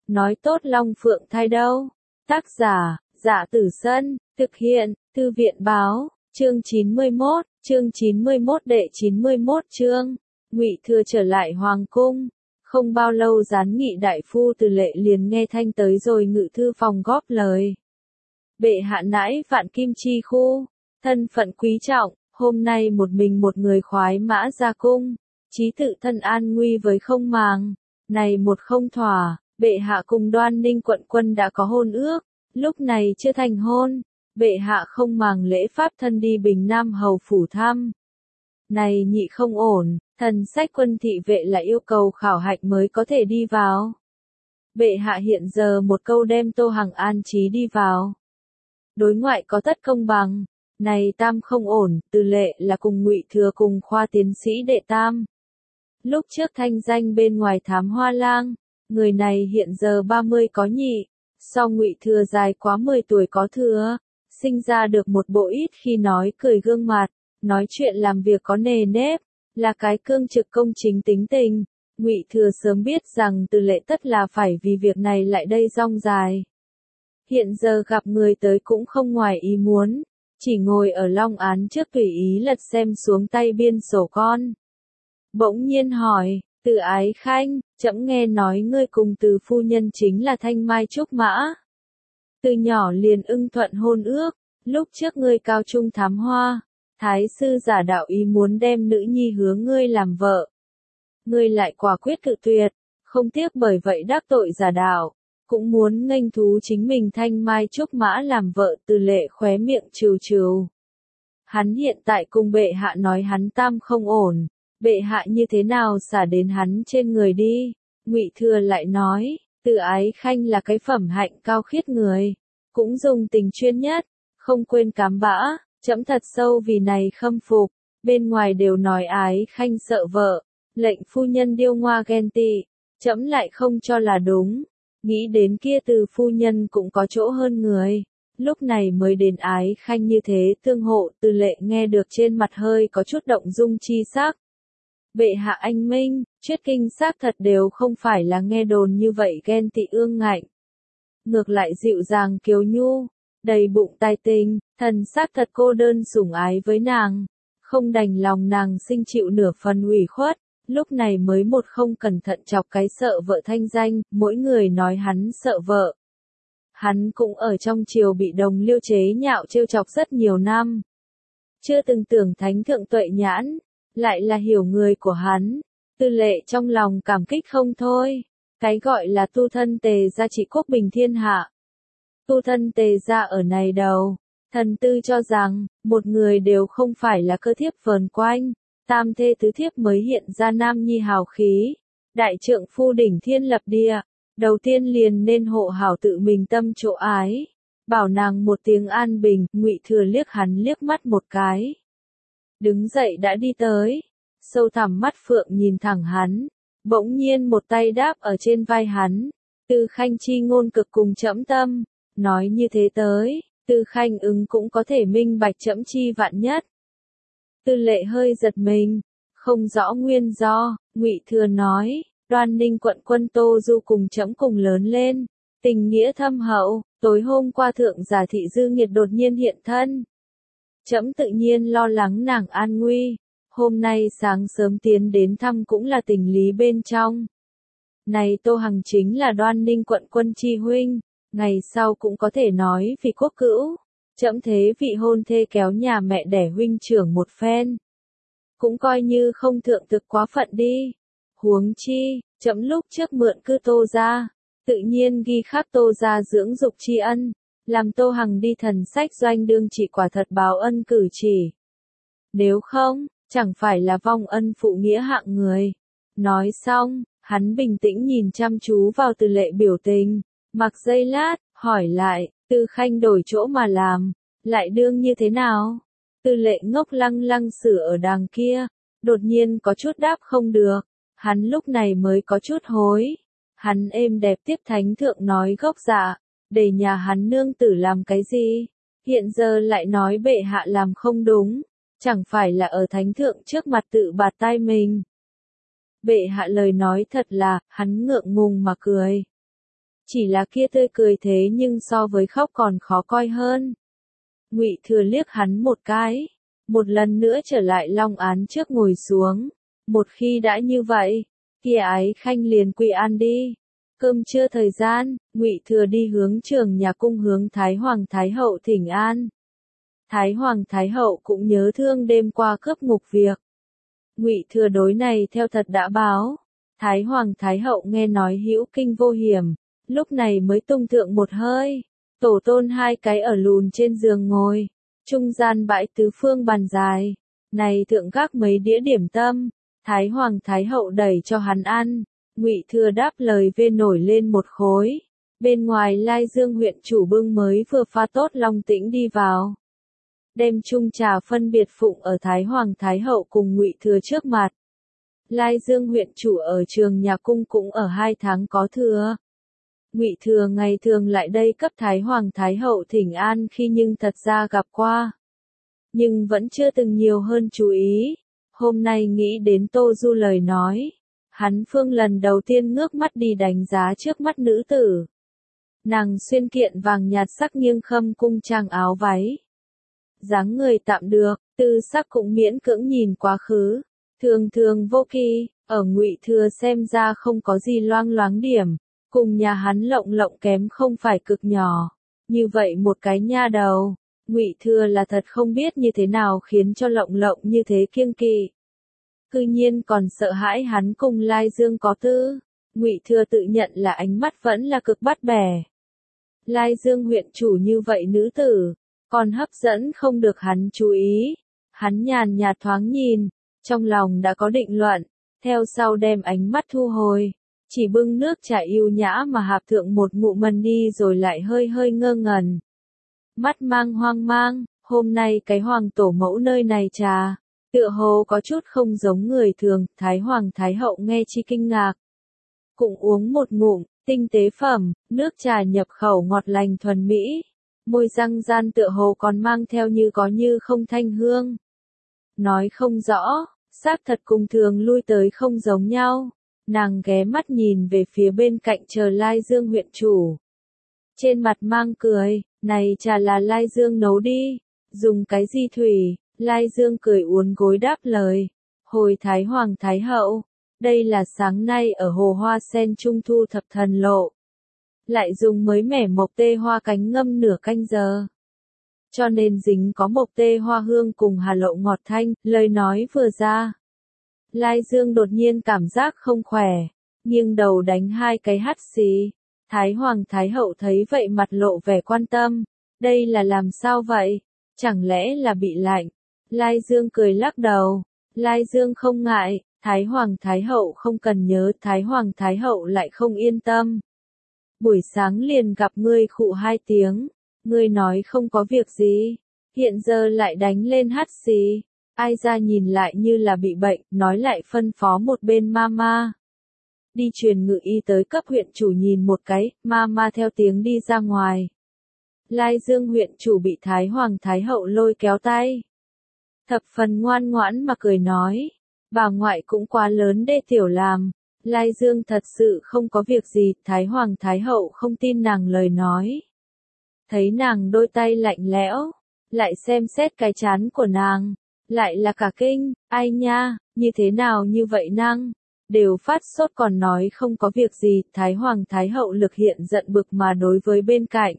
nói tốt Long Phượng thai đâu. Tác giả, Dạ Tử Sân, thực hiện, Thư viện Báo, chương 91 đệ 91 chương, Ngụy Thừa trở lại Hoàng Cung. Không bao lâu Gián Nghị đại phu Từ Lệ liền nghe thanh tới rồi ngự thư phòng góp lời. Bệ hạ nãi vạn kim chi khu, thân phận quý trọng, hôm nay một mình một người khoái mã ra cung, chí tự thân an nguy với không màng. Này một không thỏa, bệ hạ cùng Đoan Ninh quận quân đã có hôn ước, lúc này chưa thành hôn, bệ hạ không màng lễ pháp thân đi Bình Nam hầu phủ thăm. Này nhị không ổn, thần sách quân thị vệ là yêu cầu khảo hạch mới có thể đi vào. Bệ hạ hiện giờ một câu đem Tô Hằng an trí đi vào. Đối ngoại có tất công bằng, này tam không ổn, Từ Lệ là cùng Ngụy Thừa cùng khoa tiến sĩ đệ tam. Lúc trước thanh danh bên ngoài thám hoa lang, người này hiện giờ 30 có nhị, sau Ngụy Thừa dài quá 10 tuổi có thừa, sinh ra được một bộ ít khi nói cười gương mặt, nói chuyện làm việc có nề nếp, là cái cương trực công chính tính tình. Ngụy Thừa sớm biết rằng Từ Lệ tất là phải vì việc này lại đây rong dài. Hiện giờ gặp người tới cũng không ngoài ý muốn, chỉ ngồi ở long án trước tùy ý lật xem xuống tay biên sổ con. Bỗng nhiên hỏi, Từ Ái Khanh, trẫm nghe nói ngươi cùng Từ phu nhân chính là Thanh Mai Trúc Mã. Từ nhỏ liền ưng thuận hôn ước, lúc trước ngươi cao trung thám hoa, thái sư giả đạo ý muốn đem nữ nhi hướng ngươi làm vợ. Ngươi lại quả quyết cự tuyệt, không tiếc bởi vậy đắc tội giả đạo, cũng muốn nghênh thú chính mình Thanh Mai Trúc Mã làm vợ. Từ Lệ khóe miệng trừ trừ. Hắn hiện tại cùng bệ hạ nói hắn tam không ổn, bệ hạ như thế nào xả đến hắn trên người đi. Ngụy Thừa lại nói, Từ Ái Khanh là cái phẩm hạnh cao khiết người, cũng dùng tình chuyên nhất, không quên cám bã, trẫm thật sâu vì này khâm phục. Bên ngoài đều nói Ái Khanh sợ vợ, lệnh phu nhân điêu ngoa ghen tị, trẫm lại không cho là đúng. Nghĩ đến kia Từ phu nhân cũng có chỗ hơn người, lúc này mới đến Ái Khanh như thế tương hộ. Từ Lệ nghe được trên mặt hơi có chút động dung chi sắc. Bệ hạ anh minh, Triết Kinh xác thật đều không phải là nghe đồn như vậy ghen tị ương ngạnh. Ngược lại dịu dàng kiều nhu, đầy bụng tài tình, thần xác thật cô đơn sủng ái với nàng, không đành lòng nàng sinh chịu nửa phần ủy khuất, lúc này mới một không cẩn thận chọc cái sợ vợ thanh danh, mỗi người nói hắn sợ vợ. Hắn cũng ở trong triều bị đồng liêu chế nhạo trêu chọc rất nhiều năm. Chưa từng tưởng thánh thượng tuệ nhãn, lại là hiểu người của hắn. Từ Lệ trong lòng cảm kích không thôi. Cái gọi là tu thân Tề gia trị quốc bình thiên hạ. Tu thân Tề gia ở này đầu, thần tư cho rằng, một người đều không phải là cơ thiếp vờn quanh, tam thê tứ thiếp mới hiện ra nam nhi hào khí. Đại trượng phu đỉnh thiên lập địa, đầu tiên liền nên hộ hảo tự mình tâm chỗ ái, bảo nàng một tiếng an bình. Ngụy Thừa liếc hắn liếc mắt một cái, đứng dậy đã đi tới, sâu thẳm mắt phượng nhìn thẳng hắn, bỗng nhiên một tay đáp ở trên vai hắn. Từ Khanh chi ngôn cực cùng trẫm tâm, nói như thế tới, Từ Khanh ứng cũng có thể minh bạch trẫm chi vạn nhất. Từ Lệ hơi giật mình, không rõ nguyên do. Ngụy Thừa nói, Đoan Ninh quận quân Tô Du cùng trẫm cùng lớn lên, tình nghĩa thâm hậu, tối hôm qua thượng giả thị Dư Nghiệt đột nhiên hiện thân. Trẫm tự nhiên lo lắng nàng an nguy, hôm nay sáng sớm tiến đến thăm cũng là tình lý bên trong. Này Tô Hằng chính là Đoan Ninh quận quân chi huynh, ngày sau cũng có thể nói vì quốc cữu, trẫm thế vị hôn thê kéo nhà mẹ đẻ huynh trưởng một phen, cũng coi như không thượng thực quá phận đi. Huống chi, trẫm lúc trước mượn cư Tô gia, tự nhiên ghi khắc Tô gia dưỡng dục tri ân, làm Tô Hằng đi thần sách doanh đương chỉ quả thật báo ân cử chỉ. Nếu không, chẳng phải là vong ân phụ nghĩa hạng người. Nói xong, hắn bình tĩnh nhìn chăm chú vào Từ Lệ biểu tình, mặc giây lát, hỏi lại, Từ Khanh đổi chỗ mà làm, lại đương như thế nào? Từ Lệ ngốc lăng lăng xử ở đàng kia, đột nhiên có chút đáp không được, hắn lúc này mới có chút hối. Hắn êm đẹp tiếp thánh thượng nói gốc dạ, để nhà hắn nương tử làm cái gì? Hiện giờ lại nói bệ hạ làm không đúng, chẳng phải là ở thánh thượng trước mặt tự bạt tai mình. Bệ hạ lời nói thật là, hắn ngượng ngùng mà cười. chỉ là kia tươi cười thế nhưng so với khóc còn khó coi hơn. Ngụy Thừa liếc hắn một cái, một lần nữa trở lại long án trước ngồi xuống. Một khi đã như vậy, kia Ái Khanh liền quy an đi. Cơm trưa thời gian, Ngụy Thừa đi hướng Trường Nhà Cung hướng Thái Hoàng Thái Hậu thỉnh an. Thái Hoàng Thái Hậu cũng nhớ thương đêm qua cướp ngục việc. Ngụy Thừa đối này theo thật đã báo. Thái Hoàng Thái Hậu nghe nói hữu kinh vô hiểm, lúc này mới tung thượng một hơi. Tổ tôn hai cái ở lùn trên giường ngồi, trung gian bãi tứ phương bàn dài. Này thượng gác mấy đĩa điểm tâm, Thái Hoàng Thái Hậu đẩy cho hắn ăn. Ngụy Thừa đáp lời vê nổi lên một khối. Bên ngoài Lai Dương huyện chủ bưng mới vừa pha tốt long tĩnh đi vào. Đem chung trà phân biệt phụng ở Thái Hoàng Thái Hậu cùng Ngụy Thừa trước mặt. Lai Dương huyện chủ ở Trường Nhà Cung cũng ở 2 tháng có thừa. Ngụy Thừa ngày thường lại đây cấp Thái Hoàng Thái Hậu thỉnh an khi nhưng thật ra gặp qua. Nhưng vẫn chưa từng nhiều hơn chú ý. Hôm nay nghĩ đến Tô Du lời nói. Hắn phương lần đầu tiên ngước mắt đi đánh giá trước mắt nữ tử. Nàng xuyên kiện vàng nhạt sắc nghiêng khâm cung trang áo váy. Dáng người tạm được, tư sắc cũng miễn cưỡng nhìn quá khứ. Thường thường vô kỳ, ở Ngụy Thừa xem ra không có gì loang loáng điểm. Cùng nhà hắn lộng lộng kém không phải cực nhỏ. Như vậy một cái nha đầu, Ngụy Thừa là thật không biết như thế nào khiến cho lộng lộng như thế kiêng kỵ. Cư nhiên còn sợ hãi hắn cùng Lai Dương có tư. Ngụy Thừa tự nhận là ánh mắt vẫn là cực bắt bẻ. Lai Dương huyện chủ như vậy nữ tử, còn hấp dẫn không được hắn chú ý. Hắn nhàn nhạt thoáng nhìn, trong lòng đã có định luận, theo sau đem ánh mắt thu hồi. Chỉ bưng nước trà yêu nhã mà hạp thượng một ngụm mần đi rồi lại hơi hơi ngơ ngẩn. Mắt mang hoang mang, hôm nay cái hoàng tổ mẫu nơi này trà, tựa hồ có chút không giống người thường. Thái Hoàng Thái Hậu nghe chi kinh ngạc. Cũng uống một ngụm, tinh tế phẩm, nước trà nhập khẩu ngọt lành thuần mỹ. Môi răng gian tựa hồ còn mang theo như có như không thanh hương. Nói không rõ, xác thật cùng thường lui tới không giống nhau. Nàng ghé mắt nhìn về phía bên cạnh chờ Lai Dương huyện chủ. Trên mặt mang cười, này trà là Lai Dương nấu đi, dùng cái gì thủy? Lai Dương cười uốn gối đáp lời. Hồi Thái Hoàng Thái Hậu, đây là sáng nay ở hồ hoa sen trung thu thập thần lộ. Lại dùng mới mẻ mộc tê hoa cánh ngâm nửa canh giờ. Cho nên dính có mộc tê hoa hương cùng hà lậu ngọt thanh, lời nói vừa ra. Lai Dương đột nhiên cảm giác không khỏe, nghiêng đầu đánh 2 cái hắt xì. Thái Hoàng Thái Hậu thấy vậy mặt lộ vẻ quan tâm. Đây là làm sao vậy? Chẳng lẽ là bị lạnh? Lai Dương cười lắc đầu. Lai Dương không ngại, Thái Hoàng Thái Hậu không cần nhớ. Thái Hoàng Thái Hậu lại không yên tâm. Buổi sáng liền gặp ngươi khụ 2 tiếng. Ngươi nói không có việc gì. Hiện giờ lại đánh lên hắt xì. Ai ra nhìn lại như là bị bệnh, nói lại phân phó một bên mama. Đi truyền ngự y tới cấp huyện chủ nhìn một cái, mama theo tiếng đi ra ngoài. Lai Dương huyện chủ bị Thái Hoàng Thái Hậu lôi kéo tay. Thập phần ngoan ngoãn mà cười nói. Bà ngoại cũng quá lớn đê tiểu làm. Lai Dương thật sự không có việc gì, Thái Hoàng Thái Hậu không tin nàng lời nói. Thấy nàng đôi tay lạnh lẽo, lại xem xét cái trán của nàng. Lại là cả kinh, ai nha, như thế nào như vậy năng, đều phát sốt còn nói không có việc gì. Thái Hoàng Thái Hậu lực hiện giận bực mà đối với bên cạnh.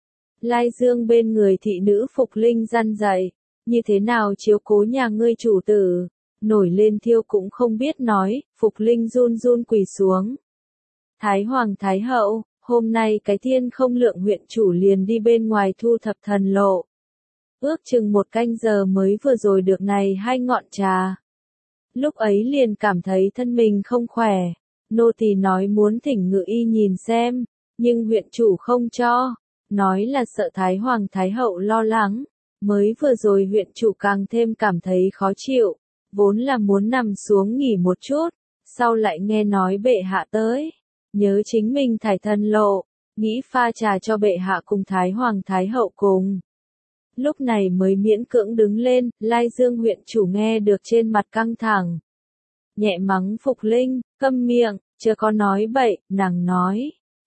Lai Dương bên người thị nữ Phục Linh răn dạy, như thế nào chiếu cố nhà ngươi chủ tử, nổi lên thiêu cũng không biết nói. Phục Linh run run quỳ xuống. Thái Hoàng Thái Hậu, hôm nay cái thiên không lượng huyện chủ liền đi bên ngoài thu thập thần lộ. Ước chừng 1 canh giờ mới vừa rồi được này 2 ngọn trà. Lúc ấy liền cảm thấy thân mình không khỏe. Nô tỳ nói muốn thỉnh ngự y nhìn xem, nhưng huyện chủ không cho. Nói là sợ Thái Hoàng Thái Hậu lo lắng. Mới vừa rồi huyện chủ càng thêm cảm thấy khó chịu. Vốn là muốn nằm xuống nghỉ một chút. Sau lại nghe nói bệ hạ tới. Nhớ chính mình thải thần lộ. Nghĩ pha trà cho bệ hạ cùng Thái Hoàng Thái Hậu cùng. Lúc này mới miễn cưỡng đứng lên. Lai Dương huyện chủ nghe được trên mặt căng thẳng. Nhẹ mắng Phục Linh, câm miệng, chưa có nói bậy. Nàng nói,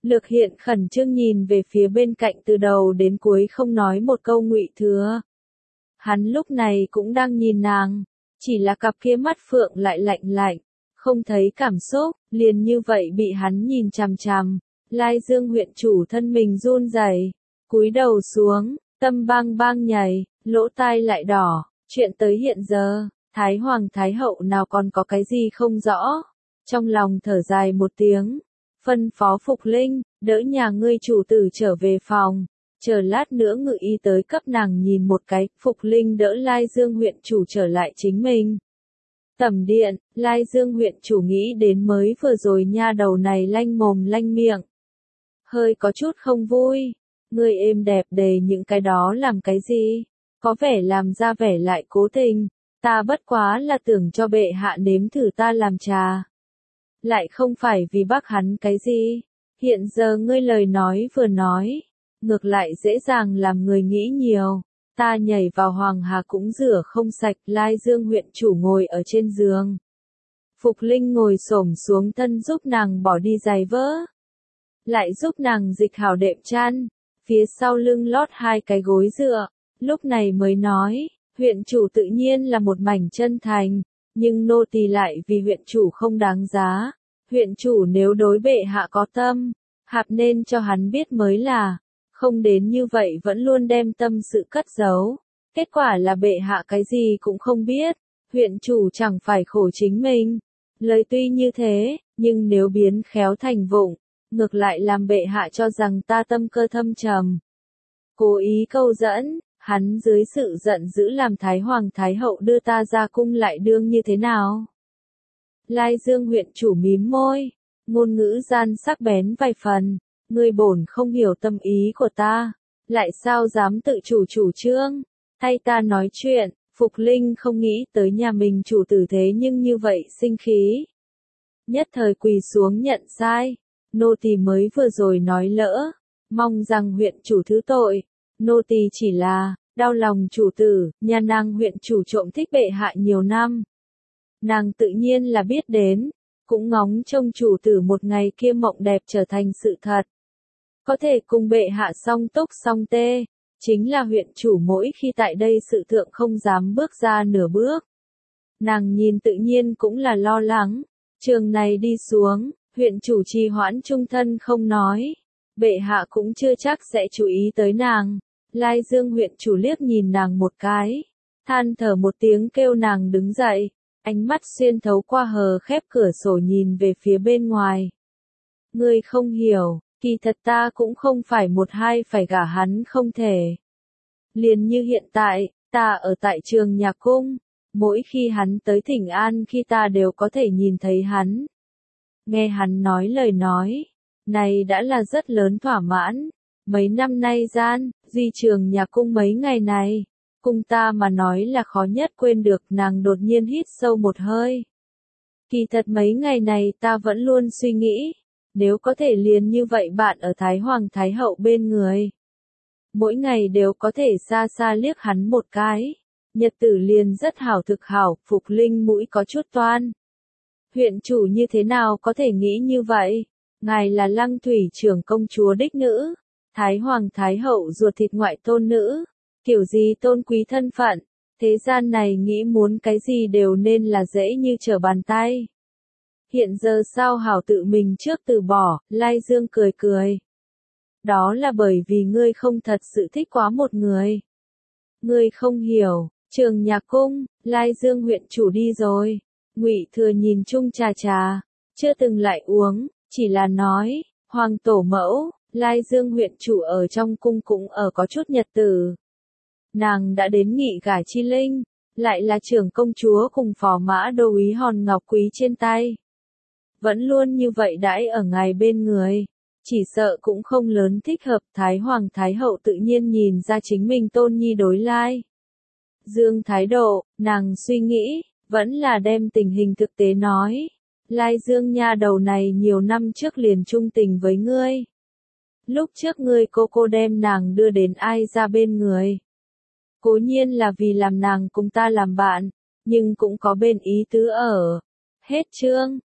Lược Hiện khẩn trương nhìn về phía bên cạnh từ đầu đến cuối không nói một câu Ngụy Thừa. Hắn lúc này cũng đang nhìn nàng, chỉ là cặp kia mắt phượng lại lạnh lạnh, không thấy cảm xúc, liền như vậy bị hắn nhìn chằm chằm. Lai Dương huyện chủ thân mình run rẩy, cúi đầu xuống, tâm bang bang nhảy, lỗ tai lại đỏ, chuyện tới hiện giờ, Thái Hoàng Thái Hậu nào còn có cái gì không rõ. Trong lòng thở dài một tiếng, phân phó Phục Linh, đỡ nhà ngươi chủ tử trở về phòng, chờ lát nữa ngự y tới cấp nàng nhìn một cái. Phục Linh đỡ Lai Dương huyện chủ trở lại chính mình. Tẩm điện, Lai Dương huyện chủ nghĩ đến mới vừa rồi nha đầu này lanh mồm lanh miệng. Hơi có chút không vui, ngươi êm đẹp đề những cái đó làm cái gì, có vẻ làm ra vẻ lại cố tình, ta bất quá là tưởng cho bệ hạ nếm thử ta làm trà. Lại không phải vì bác hắn cái gì, hiện giờ ngươi lời nói vừa nói, ngược lại dễ dàng làm người nghĩ nhiều. Ta nhảy vào hoàng hà cũng rửa không sạch. Lai Dương huyện chủ ngồi ở trên giường. Phục Linh ngồi xổm xuống thân giúp nàng bỏ đi giày vỡ. Lại giúp nàng dịch hảo đệm chăn. Phía sau lưng lót 2 cái gối dựa. Lúc này mới nói, huyện chủ tự nhiên là một mảnh chân thành. Nhưng nô tỳ lại vì huyện chủ không đáng giá. Huyện chủ nếu đối bệ hạ có tâm, hạp nên cho hắn biết mới là. Không đến như vậy vẫn luôn đem tâm sự cất giấu. Kết quả là bệ hạ cái gì cũng không biết. Huyện chủ chẳng phải khổ chính mình. Lời tuy như thế, nhưng nếu biến khéo thành vụng, ngược lại làm bệ hạ cho rằng ta tâm cơ thâm trầm. Cố ý câu dẫn, hắn dưới sự giận dữ làm Thái Hoàng Thái Hậu đưa ta ra cung lại đương như thế nào? Lai Dương huyện chủ mím môi, ngôn ngữ gian sắc bén vài phần. Ngươi bổn không hiểu tâm ý của ta, lại sao dám tự chủ trương, thay ta nói chuyện. Phục Linh không nghĩ tới nhà mình chủ tử thế nhưng như vậy sinh khí. Nhất thời quỳ xuống nhận sai, nô tỳ mới vừa rồi nói lỡ, mong rằng huyện chủ thứ tội, nô tỳ chỉ là, đau lòng chủ tử. Nhà nàng huyện chủ trộm thích bệ hạ nhiều năm. Nàng tự nhiên là biết đến, cũng ngóng trông chủ tử một ngày kia mộng đẹp trở thành sự thật. Có thể cùng bệ hạ song túc song tê, chính là huyện chủ mỗi khi tại đây sự thượng không dám bước ra nửa bước. Nàng nhìn tự nhiên cũng là lo lắng, trường này đi xuống, huyện chủ trì hoãn trung thân không nói, bệ hạ cũng chưa chắc sẽ chú ý tới nàng. Lai Dương huyện chủ liếc nhìn nàng một cái, than thở một tiếng kêu nàng đứng dậy, ánh mắt xuyên thấu qua hờ khép cửa sổ nhìn về phía bên ngoài. Ngươi không hiểu. Kỳ thật ta cũng không phải một hai phải gả hắn không thể. Liền như hiện tại, ta ở tại trường nhạc cung, mỗi khi hắn tới thỉnh an khi ta đều có thể nhìn thấy hắn. Nghe hắn nói lời nói, này đã là rất lớn thỏa mãn. Mấy năm nay gian, duy trường nhạc cung mấy ngày này, cung ta mà nói là khó nhất quên được. Nàng đột nhiên hít sâu một hơi. Kỳ thật mấy ngày này ta vẫn luôn suy nghĩ. Nếu có thể liền như vậy bạn ở Thái Hoàng Thái Hậu bên người. Mỗi ngày đều có thể xa xa liếc hắn một cái. Nhật tử liền rất hảo thực hảo. Phục Linh mũi có chút toan. Huyện chủ như thế nào có thể nghĩ như vậy? Ngài là Lăng Thủy trưởng công chúa đích nữ. Thái Hoàng Thái Hậu ruột thịt ngoại tôn nữ. Kiểu gì tôn quý thân phận. Thế gian này nghĩ muốn cái gì đều nên là dễ như trở bàn tay. Hiện giờ sao hảo tự mình trước từ bỏ. Lai Dương cười cười. Đó là bởi vì ngươi không thật sự thích quá một người. Ngươi không hiểu, trường nhạc cung, Lai Dương huyện chủ đi rồi. Ngụy Thừa nhìn chung trà, chưa từng lại uống, chỉ là nói, Hoàng tổ mẫu, Lai Dương huyện chủ ở trong cung cũng ở có chút nhật tử. Nàng đã đến nghị gả Chi Linh, lại là trưởng công chúa cùng phò mã đô úy hòn ngọc quý trên tay. Vẫn luôn như vậy đãi ở ngài bên người, chỉ sợ cũng không lớn thích hợp. Thái Hoàng Thái Hậu tự nhiên nhìn ra chính mình tôn nhi đối Lai Dương thái độ, nàng suy nghĩ, vẫn là đem tình hình thực tế nói. Lai Dương nha đầu này nhiều năm trước liền trung tình với ngươi. Lúc trước ngươi cô đem nàng đưa đến ai ra bên người. Cố nhiên là vì làm nàng cùng ta làm bạn, nhưng cũng có bên ý tứ ở. Hết chương.